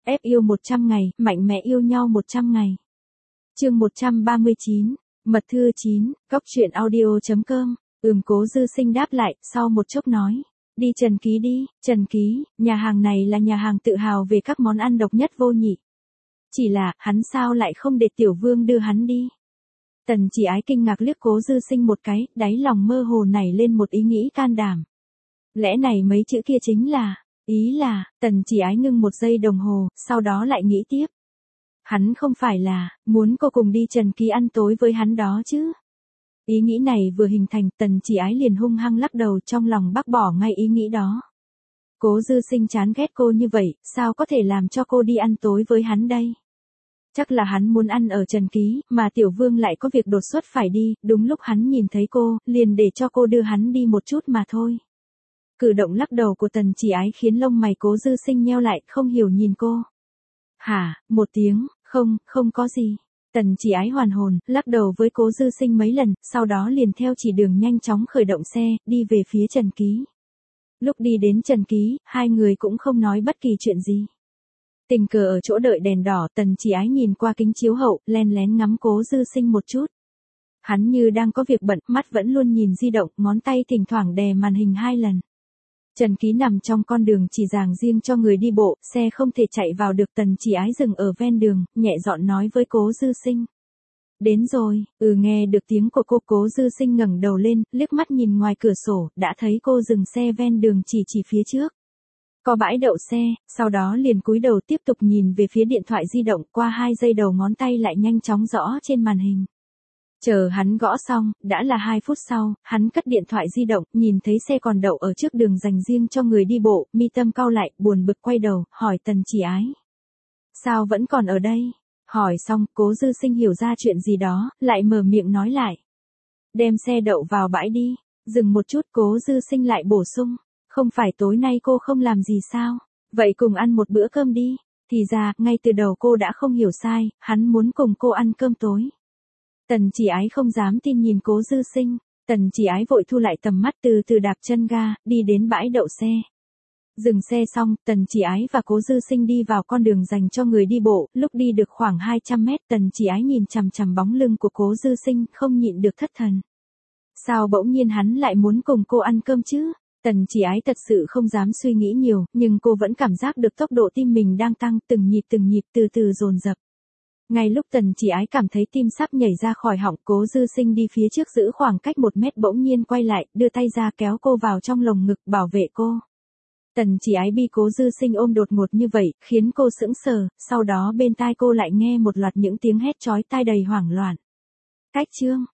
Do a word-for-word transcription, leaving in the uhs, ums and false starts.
ép yêu một trăm ngày, mạnh mẽ yêu nhau một trăm ngày. Chương một trăm ba mươi chín, mật thư chín, góc truyện audio chấm com. Ừm Cố Dư Sinh đáp lại, sau một chốc nói. Đi Trần Ký đi, Trần Ký, nhà hàng này là nhà hàng tự hào về các món ăn độc nhất vô nhị. Chỉ là, hắn sao lại không để Tiểu Vương đưa hắn đi? Tần Chỉ Ái kinh ngạc liếc Cố Dư Sinh một cái, đáy lòng mơ hồ nảy lên một ý nghĩ can đảm. Lẽ này mấy chữ kia chính là, ý là, Tần Chỉ Ái ngưng một giây đồng hồ, sau đó lại nghĩ tiếp. Hắn không phải là, muốn cô cùng đi Trần Ký ăn tối với hắn đó chứ? Ý nghĩ này vừa hình thành, Tần Chỉ Ái liền hung hăng lắc đầu, trong lòng bác bỏ ngay ý nghĩ đó. Cố Dư Sinh chán ghét cô như vậy, sao có thể làm cho cô đi ăn tối với hắn đây? Chắc là hắn muốn ăn ở Trần Ký, mà Tiểu Vương lại có việc đột xuất phải đi, đúng lúc hắn nhìn thấy cô, liền để cho cô đưa hắn đi một chút mà thôi. Cử động lắc đầu của Tần Chỉ Ái khiến lông mày Cố Dư Sinh nheo lại, không hiểu nhìn cô. Hả, một tiếng, không, không có gì. Tần Chỉ Ái hoàn hồn, lắc đầu với Cố Dư Sinh mấy lần, sau đó liền theo chỉ đường nhanh chóng khởi động xe, đi về phía Trần Ký. Lúc đi đến Trần Ký, hai người cũng không nói bất kỳ chuyện gì. Tình cờ ở chỗ đợi đèn đỏ, Tần Chỉ Ái nhìn qua kính chiếu hậu, len lén ngắm Cố Dư Sinh một chút. Hắn như đang có việc bận, mắt vẫn luôn nhìn di động, ngón tay thỉnh thoảng đè màn hình hai lần. Trần Ký nằm trong con đường chỉ dành riêng cho người đi bộ, xe không thể chạy vào được. Tần Chỉ Ái dừng ở ven đường, nhẹ giọng nói với Cố Dư Sinh. Đến rồi, ừ nghe được tiếng của cô. Cố Dư Sinh ngẩng đầu lên, liếc mắt nhìn ngoài cửa sổ, đã thấy cô dừng xe ven đường chỉ chỉ phía trước. Có bãi đậu xe, sau đó liền cúi đầu tiếp tục nhìn về phía điện thoại di động, qua hai giây đầu ngón tay lại nhanh chóng gõ trên màn hình. Chờ hắn gõ xong, đã là hai phút sau, hắn cất điện thoại di động, nhìn thấy xe còn đậu ở trước đường dành riêng cho người đi bộ, mi tâm cau lại, buồn bực quay đầu, hỏi Tần Chỉ Ái. Sao vẫn còn ở đây? Hỏi xong, Cố Dư Sinh hiểu ra chuyện gì đó, lại mở miệng nói lại. Đem xe đậu vào bãi đi. Dừng một chút, Cố Dư Sinh lại bổ sung. Không phải tối nay cô không làm gì sao? Vậy cùng ăn một bữa cơm đi. Thì ra, ngay từ đầu cô đã không hiểu sai, hắn muốn cùng cô ăn cơm tối. Tần Chỉ Ái không dám tin nhìn Cố Dư Sinh. Tần Chỉ Ái vội thu lại tầm mắt, từ từ đạp chân ga, đi đến bãi đậu xe. Dừng xe xong, Tần Chỉ Ái và Cố Dư Sinh đi vào con đường dành cho người đi bộ. Lúc đi được khoảng hai trăm mét, Tần Chỉ Ái nhìn chằm chằm bóng lưng của Cố Dư Sinh, không nhịn được thất thần. Sao bỗng nhiên hắn lại muốn cùng cô ăn cơm chứ? Tần Chỉ Ái thật sự không dám suy nghĩ nhiều, nhưng cô vẫn cảm giác được tốc độ tim mình đang tăng, từng nhịp từng nhịp từ từ dồn dập. Ngay lúc Tần Chỉ Ái cảm thấy tim sắp nhảy ra khỏi họng, Cố Dư Sinh đi phía trước giữ khoảng cách một mét bỗng nhiên quay lại, đưa tay ra kéo cô vào trong lồng ngực, bảo vệ cô. Tần Chỉ Ái bị Cố Dư Sinh ôm đột ngột như vậy, khiến cô sững sờ, sau đó bên tai cô lại nghe một loạt những tiếng hét chói tai đầy hoảng loạn. Cách chương